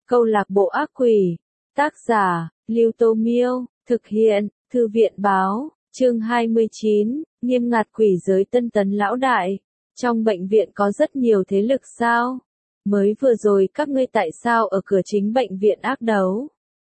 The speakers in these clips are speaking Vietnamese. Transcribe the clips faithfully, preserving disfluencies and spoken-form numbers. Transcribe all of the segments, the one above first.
Câu lạc bộ ác quỷ. Tác giả, Lưu Tô Miêu. Thực hiện, Thư viện Báo. Chương hai mươi chín, nghiêm ngặt quỷ giới Tân Tấn lão đại. Trong bệnh viện có rất nhiều thế lực sao? Mới vừa rồi các ngươi tại sao ở cửa chính bệnh viện ác đấu?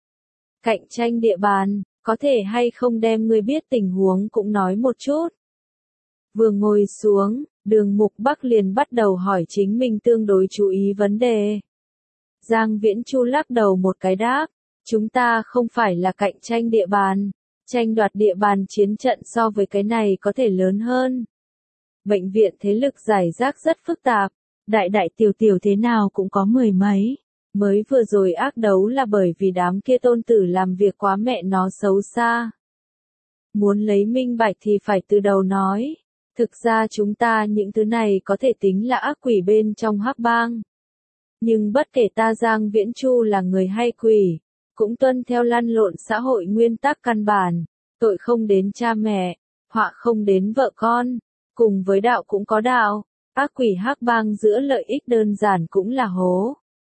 Cạnh tranh địa bàn, có thể hay không đem ngươi biết tình huống cũng nói một chút. Vừa ngồi xuống, Đường Mục Bắc liền bắt đầu hỏi chính mình tương đối chú ý vấn đề. Giang Viễn Chu lắc đầu một cái đáp, chúng ta không phải là cạnh tranh địa bàn, tranh đoạt địa bàn chiến trận so với cái này có thể lớn hơn. Bệnh viện thế lực giải rác rất phức tạp, đại đại tiểu tiểu thế nào cũng có mười mấy. Mới vừa rồi ác đấu là bởi vì đám kia tôn tử làm việc quá mẹ nó xấu xa. Muốn lấy minh bạch thì phải từ đầu nói. Thực ra chúng ta những thứ này có thể tính là ác quỷ bên trong hắc bang. Nhưng bất kể ta Giang Viễn Chu là người hay quỷ, cũng tuân theo lăn lộn xã hội nguyên tắc căn bản, tội không đến cha mẹ, họa không đến vợ con, cùng với đạo cũng có đạo, ác quỷ hắc bang giữa lợi ích đơn giản cũng là hố.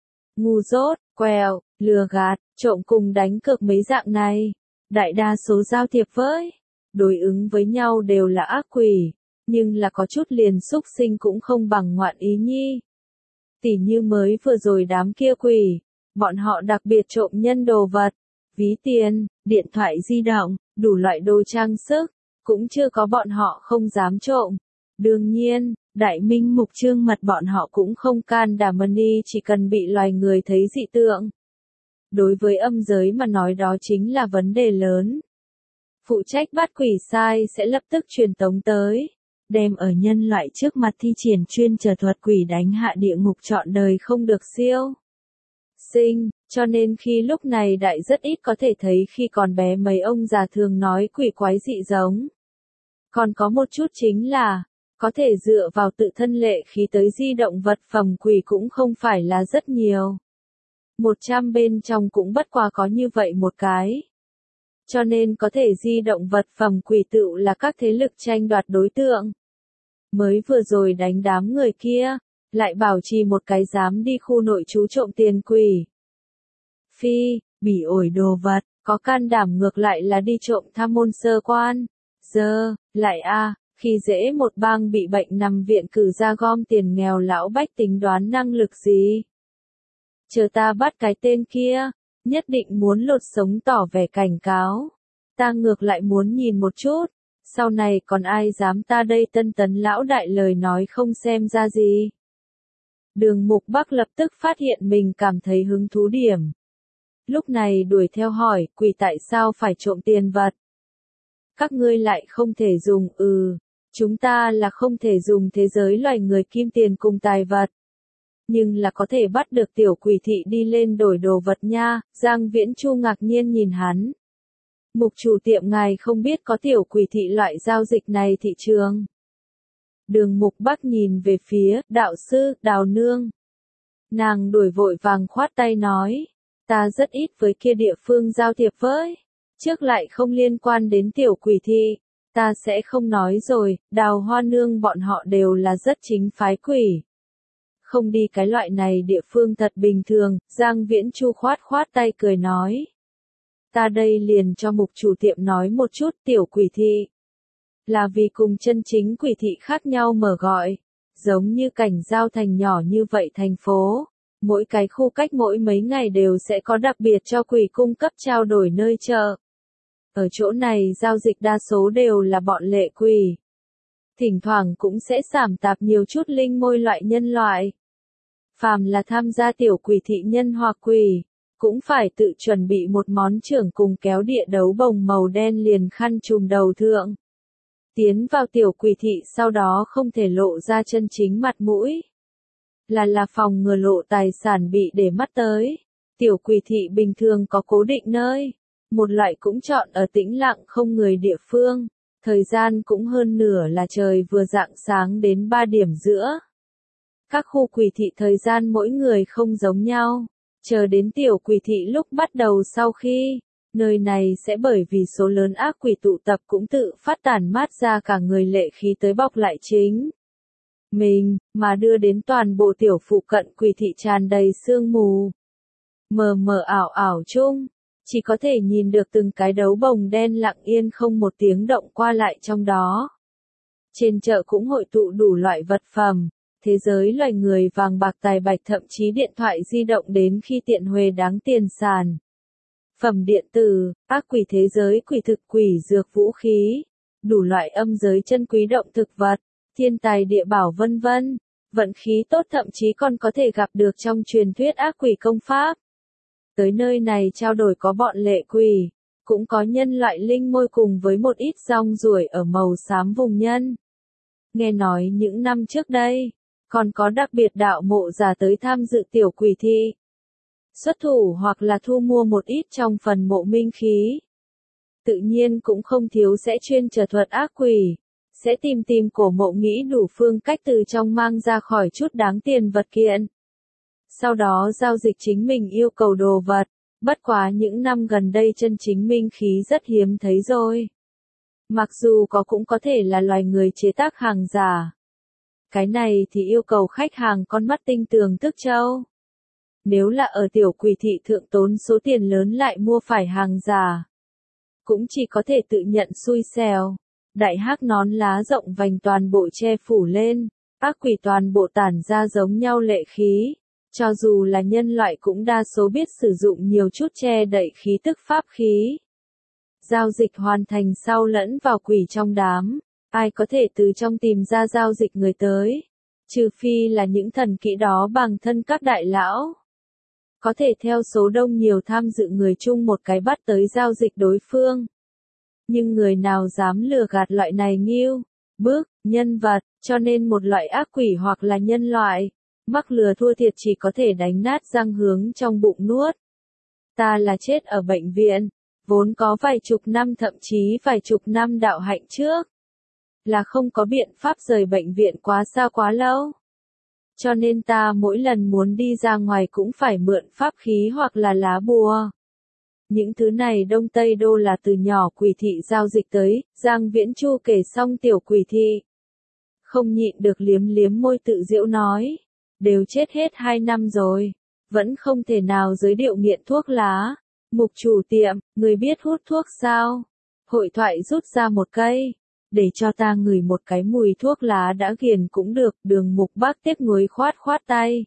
Ngu dốt, quèo, lừa gạt, trộm cùng đánh cược mấy dạng này, đại đa số giao thiệp với, đối ứng với nhau đều là ác quỷ, nhưng là có chút liền xúc sinh cũng không bằng ngoạn ý nhi. Tỉ như mới vừa rồi đám kia quỷ, bọn họ đặc biệt trộm nhân đồ vật, ví tiền, điện thoại di động, đủ loại đồ trang sức, cũng chưa có bọn họ không dám trộm. Đương nhiên, đại minh mục trương mật bọn họ cũng không can đảm money chỉ cần bị loài người thấy dị tượng. Đối với âm giới mà nói đó chính là vấn đề lớn. Phụ trách bắt quỷ sai sẽ lập tức truyền tống tới, đem ở nhân loại trước mặt thi triển chuyên trở thuật quỷ đánh hạ địa ngục trọn đời không được siêu sinh, cho nên khi lúc này đại rất ít có thể thấy khi còn bé mấy ông già thường nói quỷ quái dị giống. Còn có một chút chính là, có thể dựa vào tự thân lệ khí tới di động vật phẩm quỷ cũng không phải là rất nhiều. Một trăm bên trong cũng bất quá có như vậy một cái. Cho nên có thể di động vật phẩm quỷ tựu là các thế lực tranh đoạt đối tượng. Mới vừa rồi đánh đám người kia, lại bảo trì một cái dám đi khu nội trú trộm tiền quỷ. Phi, bỉ ổi đồ vật, có can đảm ngược lại là đi trộm tham môn sơ quan. Giờ, lại a à, khi dễ một bang bị bệnh nằm viện cử ra gom tiền nghèo lão bách tính đoán năng lực gì. Chờ ta bắt cái tên kia, nhất định muốn lột sống tỏ vẻ cảnh cáo. Ta ngược lại muốn nhìn một chút, sau này còn ai dám ta đây Tân Tấn lão đại lời nói không xem ra gì. Đường Mục Bắc lập tức phát hiện mình cảm thấy hứng thú điểm. Lúc này đuổi theo hỏi, quỷ tại sao phải trộm tiền vật? Các ngươi lại không thể dùng, ừ, chúng ta là không thể dùng thế giới loài người kim tiền cùng tài vật. Nhưng là có thể bắt được tiểu quỷ thị đi lên đổi đồ vật nha, Giang Viễn Chu ngạc nhiên nhìn hắn. Mục chủ tiệm ngài không biết có tiểu quỷ thị loại giao dịch này thị trường. Đường Mục Bắc nhìn về phía, đạo sư, Đào Nương. Nàng đuổi vội vàng khoát tay nói, ta rất ít với kia địa phương giao thiệp với. Trước lại không liên quan đến tiểu quỷ thị, ta sẽ không nói rồi, Đào Hoa Nương bọn họ đều là rất chính phái quỷ. Không đi cái loại này địa phương thật bình thường, Giang Viễn Chu khoát khoát tay cười nói. Ta đây liền cho mục chủ tiệm nói một chút tiểu quỷ thị. Là vì cùng chân chính quỷ thị khác nhau mở gọi, giống như cảnh giao thành nhỏ như vậy thành phố. Mỗi cái khu cách mỗi mấy ngày đều sẽ có đặc biệt cho quỷ cung cấp trao đổi nơi chợ. Ở chỗ này giao dịch đa số đều là bọn lệ quỷ. Thỉnh thoảng cũng sẽ sảm tạp nhiều chút linh môi loại nhân loại. Phàm là tham gia tiểu quỷ thị nhân hoặc quỷ, cũng phải tự chuẩn bị một món trưởng cùng kéo địa đấu bồng màu đen liền khăn trùm đầu thượng. Tiến vào tiểu quỷ thị sau đó không thể lộ ra chân chính mặt mũi. Là là phòng ngừa lộ tài sản bị để mắt tới. Tiểu quỷ thị bình thường có cố định nơi. Một loại cũng chọn ở tĩnh lặng không người địa phương. Thời gian cũng hơn nửa là trời vừa rạng sáng đến ba điểm giữa. Các khu quỷ thị thời gian mỗi người không giống nhau. Chờ đến tiểu quỷ thị lúc bắt đầu sau khi, nơi này sẽ bởi vì số lớn ác quỷ tụ tập cũng tự phát tản mát ra cả người lệ khí tới bọc lại chính mình, mà đưa đến toàn bộ tiểu phụ cận quỷ thị tràn đầy sương mù. Mờ mờ ảo ảo chung, chỉ có thể nhìn được từng cái đấu bồng đen lặng yên không một tiếng động qua lại trong đó. Trên chợ cũng hội tụ đủ loại vật phẩm, thế giới loài người vàng bạc tài bạch thậm chí điện thoại di động đến khi tiện huề đáng tiền sàn. Phẩm điện tử, ác quỷ thế giới quỷ thực quỷ dược vũ khí, đủ loại âm giới chân quý động thực vật, thiên tài địa bảo vân vân. Vận khí tốt thậm chí còn có thể gặp được trong truyền thuyết ác quỷ công pháp. Tới nơi này trao đổi có bọn lệ quỷ, cũng có nhân loại linh môi cùng với một ít rong ruổi ở màu xám vùng nhân. Nghe nói những năm trước đây, còn có đặc biệt đạo mộ giả tới tham dự tiểu quỷ thị. Xuất thủ hoặc là thu mua một ít trong phần mộ minh khí. Tự nhiên cũng không thiếu sẽ chuyên trở thuật ác quỷ, sẽ tìm tìm cổ mộ nghĩ đủ phương cách từ trong mang ra khỏi chút đáng tiền vật kiện. Sau đó giao dịch chính mình yêu cầu đồ vật, bất quá những năm gần đây chân chính minh khí rất hiếm thấy rồi. Mặc dù có cũng có thể là loài người chế tác hàng giả. Cái này thì yêu cầu khách hàng con mắt tinh tường thức châu. Nếu là ở tiểu quỷ thị thượng tốn số tiền lớn lại mua phải hàng giả, cũng chỉ có thể tự nhận xui xẻo. Đại hắc nón lá rộng vành toàn bộ che phủ lên, ác quỷ toàn bộ tản ra giống nhau lệ khí. Cho dù là nhân loại cũng đa số biết sử dụng nhiều chút che đậy khí tức pháp khí. Giao dịch hoàn thành sau lẫn vào quỷ trong đám, ai có thể từ trong tìm ra giao dịch người tới, trừ phi là những thần kỹ đó bằng thân các đại lão. Có thể theo số đông nhiều tham dự người chung một cái bắt tới giao dịch đối phương. Nhưng người nào dám lừa gạt loại này nghiêu, bước, nhân vật, cho nên một loại ác quỷ hoặc là nhân loại, mắc lừa thua thiệt chỉ có thể đánh nát răng hướng trong bụng nuốt. Ta là chết ở bệnh viện, vốn có vài chục năm thậm chí vài chục năm đạo hạnh trước. Là không có biện pháp rời bệnh viện quá xa quá lâu. Cho nên ta mỗi lần muốn đi ra ngoài cũng phải mượn pháp khí hoặc là lá bùa. Những thứ này Đông Tây Đô là từ nhỏ quỷ thị giao dịch tới, Giang Viễn Chu kể xong tiểu quỷ thị. Không nhịn được liếm liếm môi tự giễu nói, đều chết hết hai năm rồi, vẫn không thể nào giới điệu nghiện thuốc lá. Mục chủ tiệm, người biết hút thuốc sao? Hội thoại rút ra một cây, để cho ta ngửi một cái mùi thuốc lá đã ghiền cũng được. Đường Mục Bác tiếc nuối khoát khoát tay.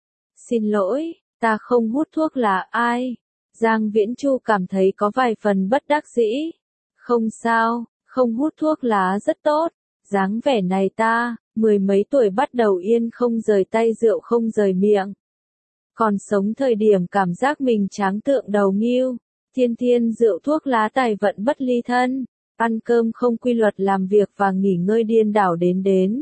Xin lỗi, ta không hút thuốc lá. Ai? Giang Viễn Chu cảm thấy có vài phần bất đắc dĩ. Không sao, không hút thuốc lá rất tốt. Dáng vẻ này ta, mười mấy tuổi bắt đầu yên không rời tay rượu không rời miệng. Còn sống thời điểm cảm giác mình tráng tượng đầu nghiêu, thiên thiên rượu thuốc lá tài vận bất ly thân, ăn cơm không quy luật làm việc và nghỉ ngơi điên đảo đến đến.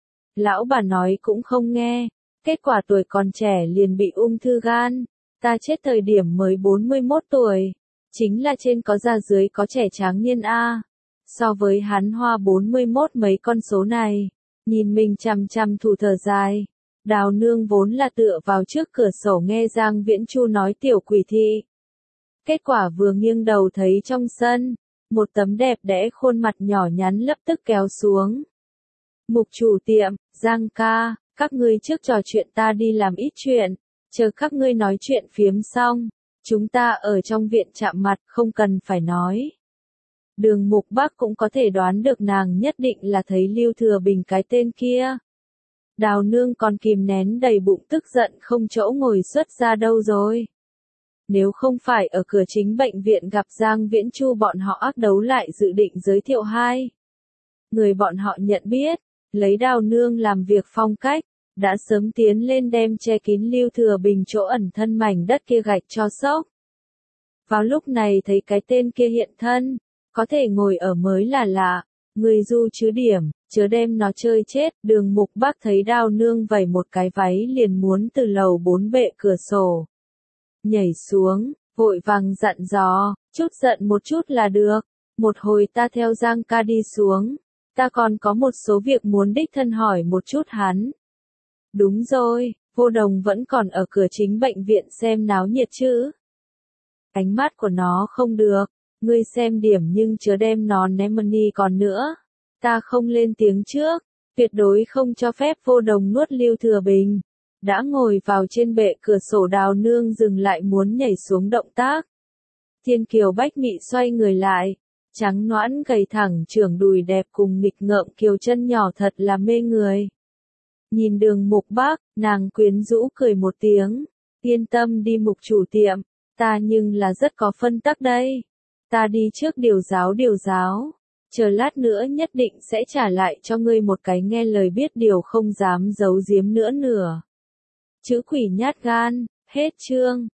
Lão bà nói cũng không nghe, kết quả tuổi còn trẻ liền bị ung thư gan, ta chết thời điểm mới bốn mươi mốt tuổi, chính là trên có già dưới có trẻ tráng niên a. So với hắn hoa bốn mươi mốt mấy con số này, nhìn mình chằm chằm thủ thở dài. Đào nương vốn là tựa vào trước cửa sổ nghe Giang Viễn Chu nói tiểu quỷ thị. Kết quả vừa nghiêng đầu thấy trong sân, một tấm đẹp đẽ khuôn mặt nhỏ nhắn lập tức kéo xuống. Mục chủ tiệm, Giang ca, các ngươi trước trò chuyện ta đi làm ít chuyện, chờ các ngươi nói chuyện phiếm xong, chúng ta ở trong viện chạm mặt không cần phải nói. Đường Mục Bác cũng có thể đoán được nàng nhất định là thấy Lưu Thừa Bình cái tên kia. Đào nương còn kìm nén đầy bụng tức giận không chỗ ngồi xuất ra đâu rồi. Nếu không phải ở cửa chính bệnh viện gặp Giang Viễn Chu bọn họ ác đấu lại dự định giới thiệu hai. Người bọn họ nhận biết, lấy đào nương làm việc phong cách, đã sớm tiến lên đem che kín Lưu Thừa Bình chỗ ẩn thân mảnh đất kia gạch cho sốc. Vào lúc này thấy cái tên kia hiện thân, có thể ngồi ở mới là lạ, người du chứ điểm. Chớ đem nó chơi chết. Đường Mục Bác thấy đào nương vẩy một cái váy liền muốn từ lầu bốn bệ cửa sổ nhảy xuống, vội vàng dặn dò, chút giận một chút là được, một hồi ta theo Giang ca đi xuống, ta còn có một số việc muốn đích thân hỏi một chút hắn. Đúng rồi, Vô Đồng vẫn còn ở cửa chính bệnh viện xem náo nhiệt chứ. Ánh mắt của nó không được, ngươi xem điểm nhưng chớ đem nó ném money còn nữa. Ta không lên tiếng trước, tuyệt đối không cho phép Vô Đồng nuốt Lưu Thừa Bình. đã ngồi vào trên bệ cửa sổ. Đào nương dừng lại muốn nhảy xuống động tác. Thiên kiều bách mị xoay người lại, trắng nõn gầy thẳng trưởng đùi đẹp cùng nghịch ngợm kiều chân nhỏ thật là mê người. Nhìn Đường Mục Bác, nàng quyến rũ cười một tiếng, yên tâm đi Mục chủ tiệm, ta nhưng là rất có phân tắc đây. Ta đi trước điều giáo điều giáo, chờ lát nữa nhất định sẽ trả lại cho ngươi một cái nghe lời biết điều không dám giấu giếm nữa nửa. Chữ quỷ nhát gan, hết chương.